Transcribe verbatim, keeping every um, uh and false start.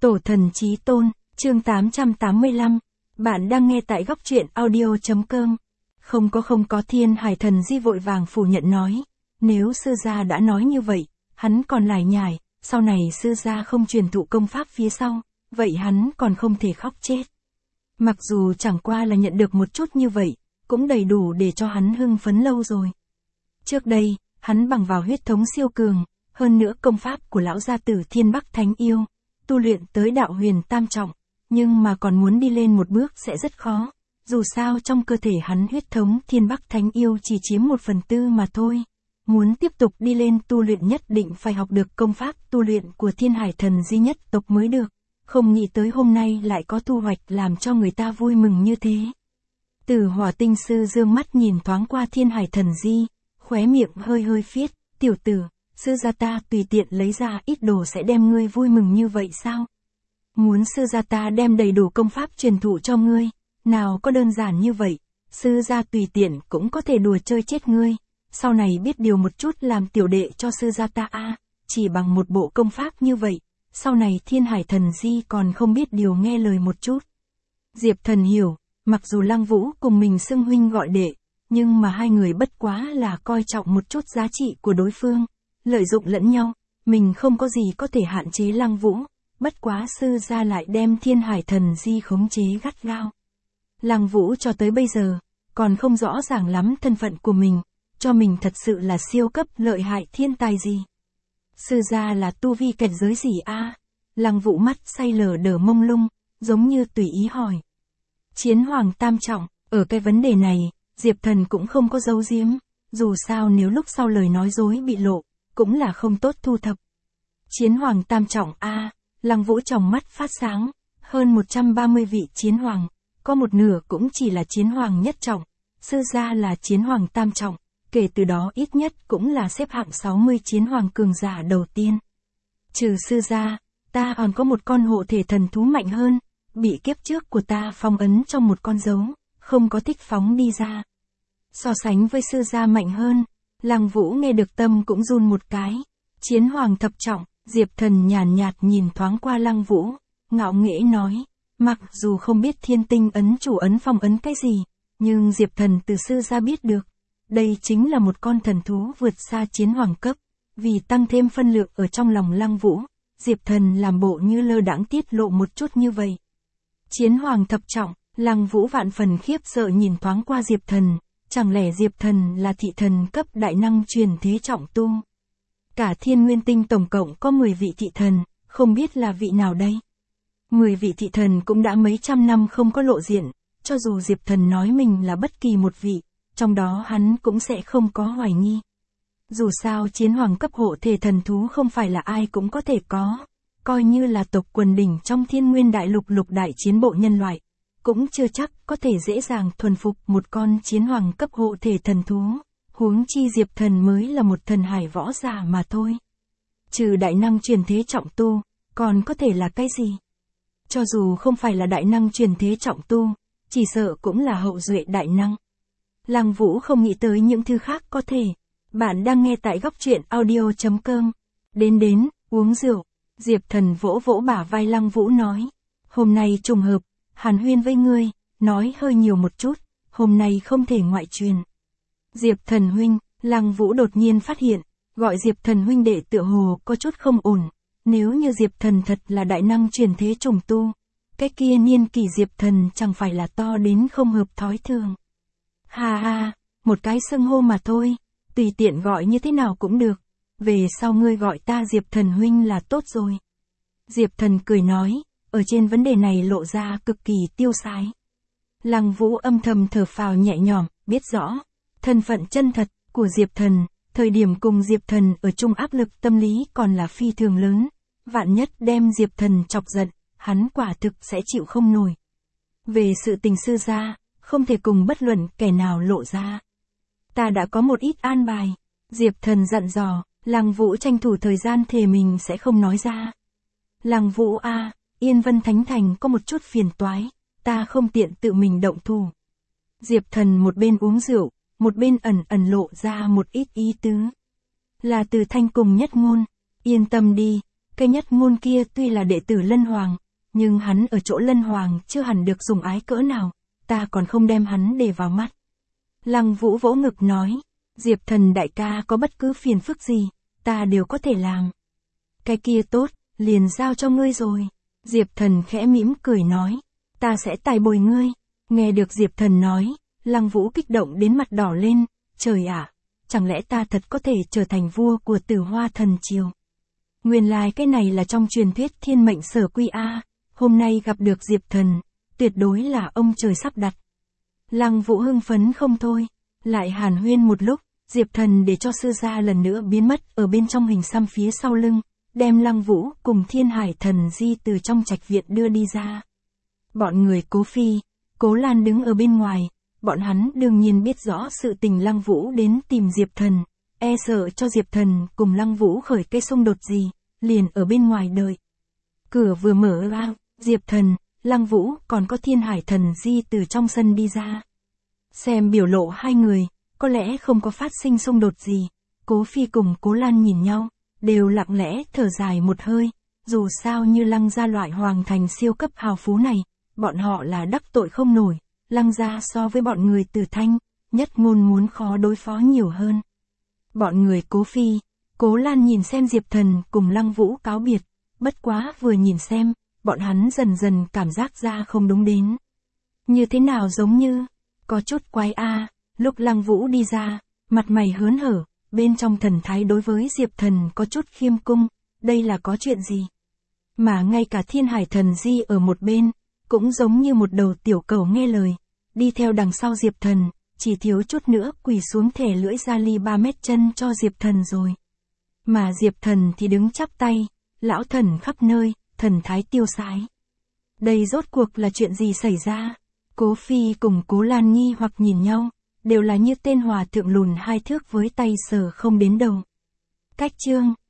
Tổ thần chí tôn, chương tám trăm tám mươi lăm. Bạn đang nghe tại góc truyện audio.com. Không có không có Thiên Hải Thần Di vội vàng phủ nhận nói. Nếu sư gia đã nói như vậy, hắn còn lải nhải, sau này sư gia không truyền thụ công pháp phía sau, vậy hắn còn không thể khóc chết. Mặc dù chẳng qua là nhận được một chút như vậy, cũng đầy đủ để cho hắn hưng phấn lâu rồi. Trước đây, hắn bằng vào huyết thống siêu cường, hơn nữa công pháp của lão gia tử Thiên Bắc Thánh Yêu, tu luyện tới đạo huyền tam trọng, nhưng mà còn muốn đi lên một bước sẽ rất khó, dù sao trong cơ thể hắn huyết thống Thiên Bắc Thánh Yêu chỉ chiếm một phần tư mà thôi. Muốn tiếp tục đi lên tu luyện nhất định phải học được công pháp tu luyện của Thiên Hải Thần Di nhất tộc mới được, không nghĩ tới hôm nay lại có thu hoạch làm cho người ta vui mừng như thế. Tử Hỏa Tinh Sư dương mắt nhìn thoáng qua Thiên Hải Thần Di, khóe miệng hơi hơi phiết, tiểu tử, sư gia ta tùy tiện lấy ra ít đồ sẽ đem ngươi vui mừng như vậy sao? Muốn sư gia ta đem đầy đủ công pháp truyền thụ cho ngươi, nào có đơn giản như vậy, sư gia tùy tiện cũng có thể đùa chơi chết ngươi, sau này biết điều một chút làm tiểu đệ cho sư gia ta a, à, chỉ bằng một bộ công pháp như vậy, sau này Thiên Hải Thần Di còn không biết điều nghe lời một chút. Diệp Thần hiểu, mặc dù Lăng Vũ cùng mình xưng huynh gọi đệ, nhưng mà hai người bất quá là coi trọng một chút giá trị của đối phương, lợi dụng lẫn nhau, mình không có gì có thể hạn chế Lăng Vũ, bất quá sư gia lại đem Thiên Hải Thần Di khống chế gắt gao. Lăng Vũ cho tới bây giờ, còn không rõ ràng lắm thân phận của mình, cho mình thật sự là siêu cấp lợi hại thiên tài gì. Sư gia là tu vi cảnh giới gì a? À? Lăng Vũ mắt say lờ đờ mông lung, giống như tùy ý hỏi. Chiến hoàng tam trọng, ở cái vấn đề này, Diệp Thần cũng không có giấu giếm, dù sao nếu lúc sau lời nói dối bị lộ, cũng là không tốt thu thập. Chiến hoàng tam trọng a, à, Lăng Vũ trong mắt phát sáng, hơn một trăm ba mươi vị chiến hoàng, có một nửa cũng chỉ là chiến hoàng nhất trọng, sư gia là chiến hoàng tam trọng, kể từ đó ít nhất cũng là xếp hạng sáu mươi chiến hoàng cường giả đầu tiên. Trừ sư gia, ta còn có một con hộ thể thần thú mạnh hơn, bị kiếp trước của ta phong ấn trong một con dấu, không có thích phóng đi ra. So sánh với sư gia mạnh hơn, Lăng Vũ nghe được tâm cũng run một cái. Chiến hoàng thập trọng, Diệp Thần nhàn nhạt nhìn thoáng qua Lăng Vũ, ngạo nghễ nói, mặc dù không biết thiên tinh ấn chủ ấn phong ấn cái gì, nhưng Diệp Thần từ sư gia biết được, đây chính là một con thần thú vượt xa chiến hoàng cấp, vì tăng thêm phân lượng ở trong lòng Lăng Vũ, Diệp Thần làm bộ như lơ đãng tiết lộ một chút như vậy. Chiến hoàng thập trọng, Lăng Vũ vạn phần khiếp sợ nhìn thoáng qua Diệp Thần, chẳng lẽ Diệp Thần là thị thần cấp đại năng truyền thế trọng tu? Cả thiên nguyên tinh tổng cộng có mười vị thị thần, không biết là vị nào đây? mười vị thị thần cũng đã mấy trăm năm không có lộ diện, cho dù Diệp Thần nói mình là bất kỳ một vị, trong đó hắn cũng sẽ không có hoài nghi. Dù sao chiến hoàng cấp hộ thể thần thú không phải là ai cũng có thể có, coi như là tộc quần đỉnh trong thiên nguyên đại lục lục đại chiến bộ nhân loại, cũng chưa chắc có thể dễ dàng thuần phục một con chiến hoàng cấp hộ thể thần thú, huống chi Diệp Thần mới là một thần hải võ giả mà thôi. Trừ đại năng truyền thế trọng tu, còn có thể là cái gì? Cho dù không phải là đại năng truyền thế trọng tu, chỉ sợ cũng là hậu duệ đại năng. Lăng Vũ không nghĩ tới những thứ khác có thể. Bạn đang nghe tại góc truyện audio.com. Đến đến, uống rượu. Diệp Thần vỗ vỗ bả vai Lăng Vũ nói. Hôm nay trùng hợp, hàn huyên với ngươi, nói hơi nhiều một chút, hôm nay không thể ngoại truyền. Diệp Thần huynh, Lăng Vũ đột nhiên phát hiện, gọi Diệp Thần huynh đệ tựa hồ có chút không ổn. Nếu như Diệp Thần thật là đại năng truyền thế trùng tu, cái kia niên kỷ Diệp Thần chẳng phải là to đến không hợp thói thường. Ha ha, một cái xưng hô mà thôi, tùy tiện gọi như thế nào cũng được, về sau ngươi gọi ta Diệp Thần huynh là tốt rồi. Diệp Thần cười nói, ở trên vấn đề này lộ ra cực kỳ tiêu sái. Lăng Vũ âm thầm thở phào nhẹ nhõm, biết rõ, thân phận chân thật của Diệp Thần, thời điểm cùng Diệp Thần ở chung áp lực tâm lý còn là phi thường lớn, vạn nhất đem Diệp Thần chọc giận, hắn quả thực sẽ chịu không nổi. Về sự tình sư gia, không thể cùng bất luận kẻ nào lộ ra. Ta đã có một ít an bài, Diệp Thần dặn dò, Lăng Vũ tranh thủ thời gian thề mình sẽ không nói ra. Lăng Vũ a, à, Yên Vân Thánh Thành có một chút phiền toái, ta không tiện tự mình động thủ. Diệp Thần một bên uống rượu, một bên ẩn ẩn lộ ra một ít ý tứ. Là Từ Thanh cùng Nhất Ngôn, yên tâm đi, Cái Nhất Ngôn kia tuy là đệ tử Lân Hoàng, nhưng hắn ở chỗ Lân Hoàng chưa hẳn được dùng ái cỡ nào, ta còn không đem hắn để vào mắt. Lăng Vũ vỗ ngực nói, Diệp Thần đại ca có bất cứ phiền phức gì, ta đều có thể làm. Cái kia tốt, liền giao cho ngươi rồi. Diệp Thần khẽ mỉm cười nói, ta sẽ tài bồi ngươi. Nghe được Diệp Thần nói, Lăng Vũ kích động đến mặt đỏ lên, trời ạ, chẳng lẽ ta thật có thể trở thành vua của Tử Hoa Thần Triều. Nguyên lai like cái này là trong truyền thuyết thiên mệnh sở quy a, hôm nay gặp được Diệp Thần, tuyệt đối là ông trời sắp đặt. Lăng Vũ hưng phấn không thôi, lại hàn huyên một lúc, Diệp Thần để cho sư gia lần nữa biến mất ở bên trong hình xăm phía sau lưng, đem Lăng Vũ cùng Thiên Hải Thần Di từ trong trạch viện đưa đi ra. Bọn người Cố Phi, Cố Lan đứng ở bên ngoài, bọn hắn đương nhiên biết rõ sự tình Lăng Vũ đến tìm Diệp Thần, e sợ cho Diệp Thần cùng Lăng Vũ khởi cây xung đột gì, liền ở bên ngoài đợi. Cửa vừa mở ra, Diệp Thần, Lăng Vũ còn có Thiên Hải Thần Di từ trong sân đi ra. Xem biểu lộ hai người, có lẽ không có phát sinh xung đột gì. Cố Phi cùng Cố Lan nhìn nhau, đều lặng lẽ thở dài một hơi, dù sao như Lăng gia loại hoàng thành siêu cấp hào phú này, bọn họ là đắc tội không nổi, Lăng gia so với bọn người Tử Thanh, Nhất Ngôn muốn khó đối phó nhiều hơn. Bọn người Cố Phi, Cố Lan nhìn xem Diệp Thần cùng Lăng Vũ cáo biệt, bất quá vừa nhìn xem, bọn hắn dần dần cảm giác ra không đúng đến. Như thế nào giống như, có chút quái a. Lúc Lăng Vũ đi ra, mặt mày hớn hở, bên trong thần thái đối với Diệp Thần có chút khiêm cung, đây là có chuyện gì? Mà ngay cả Thiên Hải Thần Di ở một bên, cũng giống như một đầu tiểu cẩu nghe lời, đi theo đằng sau Diệp Thần, chỉ thiếu chút nữa quỳ xuống thẻ lưỡi ra ly ba mét chân cho Diệp Thần rồi. Mà Diệp Thần thì đứng chắp tay, lão thần khắp nơi, thần thái tiêu sái. Đây rốt cuộc là chuyện gì xảy ra? Cố Phi cùng Cố Lan nghi hoặc nhìn nhau, đều là như tên hòa thượng lùn hai thước với tay sờ không đến đầu. Cách chương